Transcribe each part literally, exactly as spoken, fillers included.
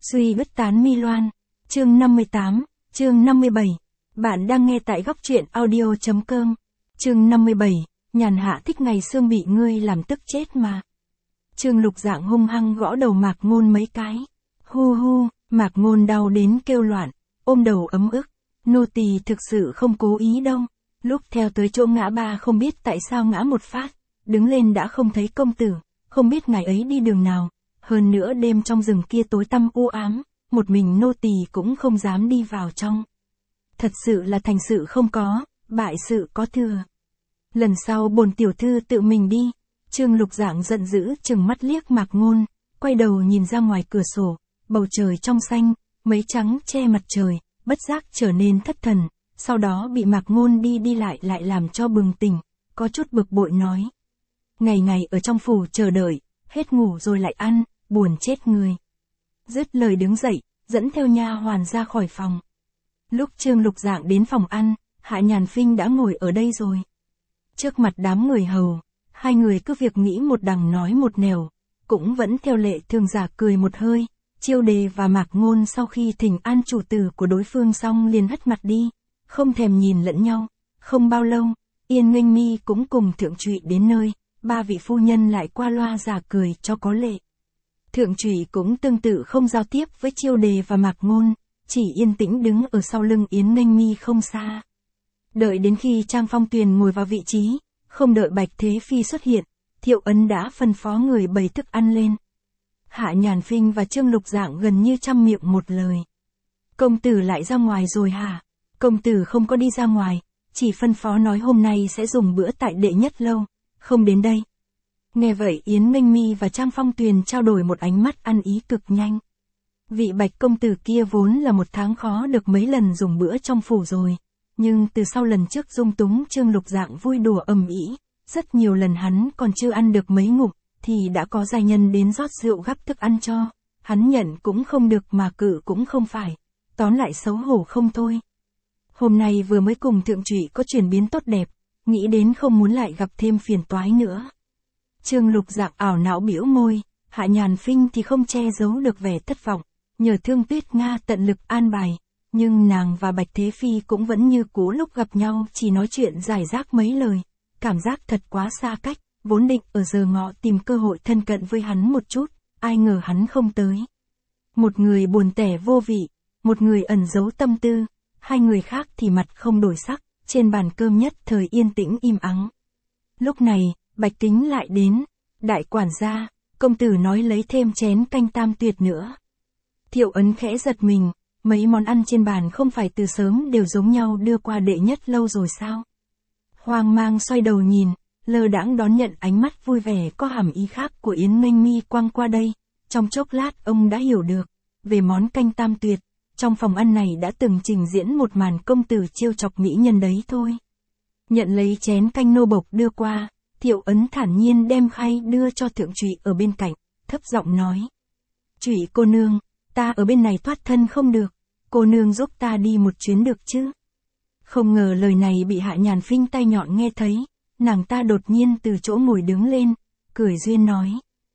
Suy bứt tán mi loan. Chương năm mươi tám, chương năm mươi bảy. Bạn đang nghe tại góc truyện audio.com. Chương năm mươi bảy, nhàn hạ thích ngày xương bị ngươi làm tức chết mà. Trương Lục Dạng hung hăng gõ đầu Mạc Ngôn mấy cái. Hu hu, Mạc Ngôn đau đến kêu loạn, ôm đầu ấm ức. Nô tỳ thực sự không cố ý đâu. Lúc theo tới chỗ ngã ba không biết tại sao ngã một phát, đứng lên đã không thấy công tử, không biết ngài ấy đi đường nào. Hơn nữa đêm trong rừng kia tối tăm u ám, một mình nô tỳ cũng không dám đi vào trong. Thật sự là thành sự không có, bại sự có thừa. Lần sau bổn tiểu thư tự mình đi. Trương Lục Dạng giận dữ chừng mắt liếc Mạc Ngôn, quay đầu nhìn ra ngoài cửa sổ, bầu trời trong xanh, mấy trắng che mặt trời, bất giác trở nên thất thần, sau đó bị Mạc Ngôn đi đi lại lại làm cho bừng tỉnh, có chút bực bội nói. Ngày ngày ở trong phủ chờ đợi, hết ngủ rồi lại ăn, buồn chết người. Dứt lời đứng dậy, dẫn theo nha hoàn ra khỏi phòng. Lúc Trương Lục Dạng đến phòng ăn, Hạ Nhàn Phinh đã ngồi ở đây rồi. Trước mặt đám người hầu, hai người cứ việc nghĩ một đằng nói một nẻo, cũng vẫn theo lệ thường giả cười một hơi. Chiêu Đề và Mạc Ngôn sau khi thỉnh an chủ tử của đối phương xong liền hất mặt đi, không thèm nhìn lẫn nhau. Không bao lâu, Yên Nghênh Mi cũng cùng Thượng Trụy đến nơi, ba vị phu nhân lại qua loa giả cười cho có lệ. Thượng Trụy cũng tương tự không giao tiếp với Chiêu Đề và Mạc Ngôn, chỉ yên tĩnh đứng ở sau lưng Yến Nghênh Mi không xa. Đợi đến khi Trang Phong Tuyền ngồi vào vị trí, không đợi Bạch Thế Phi xuất hiện, Thiệu Ấn đã phân phó người bày thức ăn lên. Hạ Nhàn Phinh và Trương Lục Dạng gần như trăm miệng một lời. Công tử lại ra ngoài rồi hả? Công tử không có đi ra ngoài, chỉ phân phó nói hôm nay sẽ dùng bữa tại Đệ Nhất Lâu, không đến đây. Nghe vậy Yến Nghênh Mi và Trang Phong Tuyền trao đổi một ánh mắt ăn ý cực nhanh. Vị Bạch công tử kia vốn là một tháng khó được mấy lần dùng bữa trong phủ rồi, nhưng từ sau lần trước dung túng Trương Lục Dạng vui đùa ầm ĩ, rất nhiều lần hắn còn chưa ăn được mấy ngụm, thì đã có giai nhân đến rót rượu gắp thức ăn cho, hắn nhận cũng không được mà cự cũng không phải, tóm lại xấu hổ không thôi. Hôm nay vừa mới cùng Thượng Trụy có chuyển biến tốt đẹp, nghĩ đến không muốn lại gặp thêm phiền toái nữa. Trương Lục Dạng ảo não bĩu môi, Hạ Nhàn Phinh thì không che giấu được vẻ thất vọng, nhờ Thương Tuyết Nga tận lực an bài, nhưng nàng và Bạch Thế Phi cũng vẫn như cũ lúc gặp nhau chỉ nói chuyện giải rác mấy lời, cảm giác thật quá xa cách, vốn định ở giờ ngọ tìm cơ hội thân cận với hắn một chút, ai ngờ hắn không tới. Một người buồn tẻ vô vị, một người ẩn giấu tâm tư, hai người khác thì mặt không đổi sắc, trên bàn cơm nhất thời yên tĩnh im ắng. Lúc này, Bạch Kính lại đến, đại quản gia, công tử nói lấy thêm chén canh tam tuyệt nữa. Thiệu Ấn khẽ giật mình, mấy món ăn trên bàn không phải từ sớm đều giống nhau đưa qua Đệ Nhất Lâu rồi sao? Hoang mang xoay đầu nhìn, lơ đãng đón nhận ánh mắt vui vẻ có hàm ý khác của Yến Nghênh Mi quăng qua đây, trong chốc lát ông đã hiểu được, về món canh tam tuyệt, trong phòng ăn này đã từng trình diễn một màn công tử trêu chọc mỹ nhân đấy thôi. Nhận lấy chén canh nô bộc đưa qua, Thiệu Ấn thản nhiên đem khay đưa cho Thượng Trụy ở bên cạnh, thấp giọng nói. Trụy cô nương, ta ở bên này thoát thân không được, cô nương giúp ta đi một chuyến được chứ? Không ngờ lời này bị Hạ Nhàn Phinh tay nhọn nghe thấy, nàng ta đột nhiên từ chỗ ngồi đứng lên, cười duyên nói.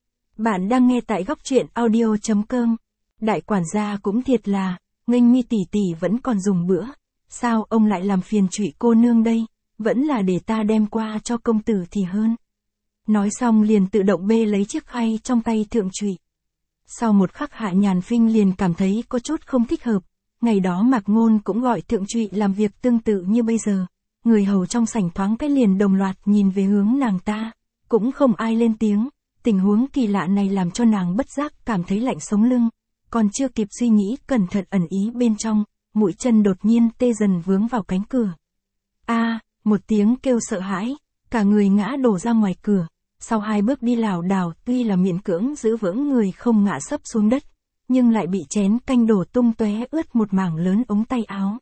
Bạn đang nghe tại góc truyện audio.com. Đại quản gia cũng thiệt là, Nghênh Mi tỷ tỷ vẫn còn dùng bữa, sao ông lại làm phiền Trụy cô nương đây, vẫn là để ta đem qua cho công tử thì hơn. Nói xong liền tự động bê lấy chiếc khay trong tay Thượng Trụy. Sau một khắc Hạ Nhàn Phinh liền cảm thấy có chút không thích hợp, ngày đó Mạc Ngôn cũng gọi Thượng Trụy làm việc tương tự như bây giờ. Người hầu trong sảnh thoáng cái liền đồng loạt nhìn về hướng nàng ta, cũng không ai lên tiếng, tình huống kỳ lạ này làm cho nàng bất giác cảm thấy lạnh sống lưng, còn chưa kịp suy nghĩ cẩn thận ẩn ý bên trong, mũi chân đột nhiên tê dần vướng vào cánh cửa. A, à, một tiếng kêu sợ hãi, cả người ngã đổ ra ngoài cửa, sau hai bước đi lảo đảo tuy là miễn cưỡng giữ vững người không ngã sấp xuống đất, nhưng lại bị chén canh đổ tung tóe ướt một mảng lớn ống tay áo.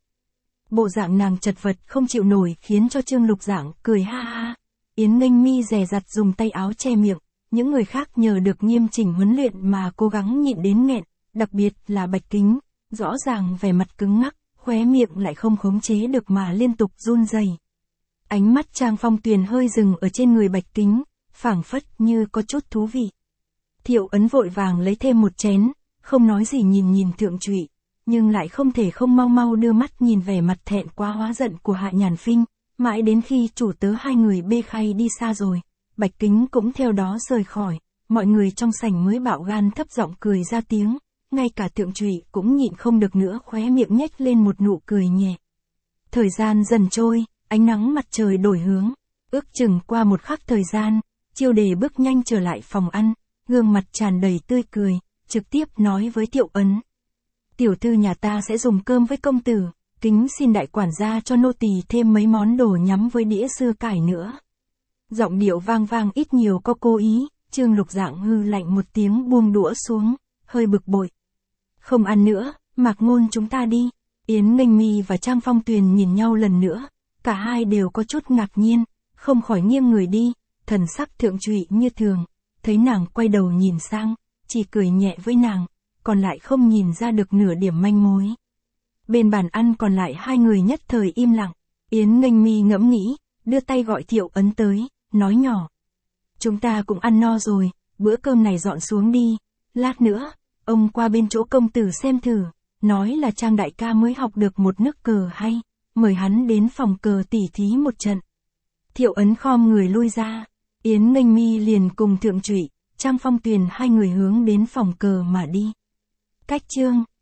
Bộ dạng nàng chật vật không chịu nổi khiến cho Trương Lục Dạng cười ha ha. Yến Nghênh Mi dè dặt dùng tay áo che miệng, những người khác nhờ được nghiêm chỉnh huấn luyện mà cố gắng nhịn đến nghẹn, đặc biệt là Bạch Kính, rõ ràng vẻ mặt cứng ngắc, khóe miệng lại không khống chế được mà liên tục run rẩy. Ánh mắt Trang Phong Tuyền hơi dừng ở trên người Bạch Kính, phảng phất như có chút thú vị. Thiệu Ấn vội vàng lấy thêm một chén, không nói gì nhìn nhìn Thượng Trụy, nhưng lại không thể không mau mau đưa mắt nhìn vẻ mặt thẹn quá hóa giận của Hạ Nhàn Phinh, mãi đến khi chủ tớ hai người bê khay đi xa rồi, Bạch Kính cũng theo đó rời khỏi, mọi người trong sảnh mới bạo gan thấp giọng cười ra tiếng, ngay cả Thượng Trụy cũng nhịn không được nữa, khóe miệng nhếch lên một nụ cười nhẹ. Thời gian dần trôi, ánh nắng mặt trời đổi hướng, ước chừng qua một khắc thời gian, Chiêu Đề bước nhanh trở lại phòng ăn, gương mặt tràn đầy tươi cười, trực tiếp nói với Thiệu Ấn. Tiểu thư nhà ta sẽ dùng cơm với công tử, kính xin đại quản gia cho nô tỳ thêm mấy món đồ nhắm với đĩa sưa cải nữa. Giọng điệu vang vang ít nhiều có cố ý, Trương Lục Dạng hư lạnh một tiếng buông đũa xuống, hơi bực bội. Không ăn nữa, Mạc Ngôn chúng ta đi. Yến Nghênh Mi và Trang Phong Tuyền nhìn nhau lần nữa, cả hai đều có chút ngạc nhiên, không khỏi nghiêng người đi, thần sắc Thượng Trụy như thường, thấy nàng quay đầu nhìn sang, chỉ cười nhẹ với nàng, còn lại không nhìn ra được nửa điểm manh mối. Bên bàn ăn còn lại hai người nhất thời im lặng, Yến Nghênh Mi ngẫm nghĩ, đưa tay gọi Thiệu Ấn tới, nói nhỏ. Chúng ta cũng ăn no rồi, bữa cơm này dọn xuống đi, lát nữa, ông qua bên chỗ công tử xem thử, nói là Trang đại ca mới học được một nước cờ hay, mời hắn đến phòng cờ tỉ thí một trận. Thiệu Ấn khom người lui ra, Yến Nghênh Mi liền cùng Thượng Trụy, Trang Phong Tuyền hai người hướng đến phòng cờ mà đi. Cách chương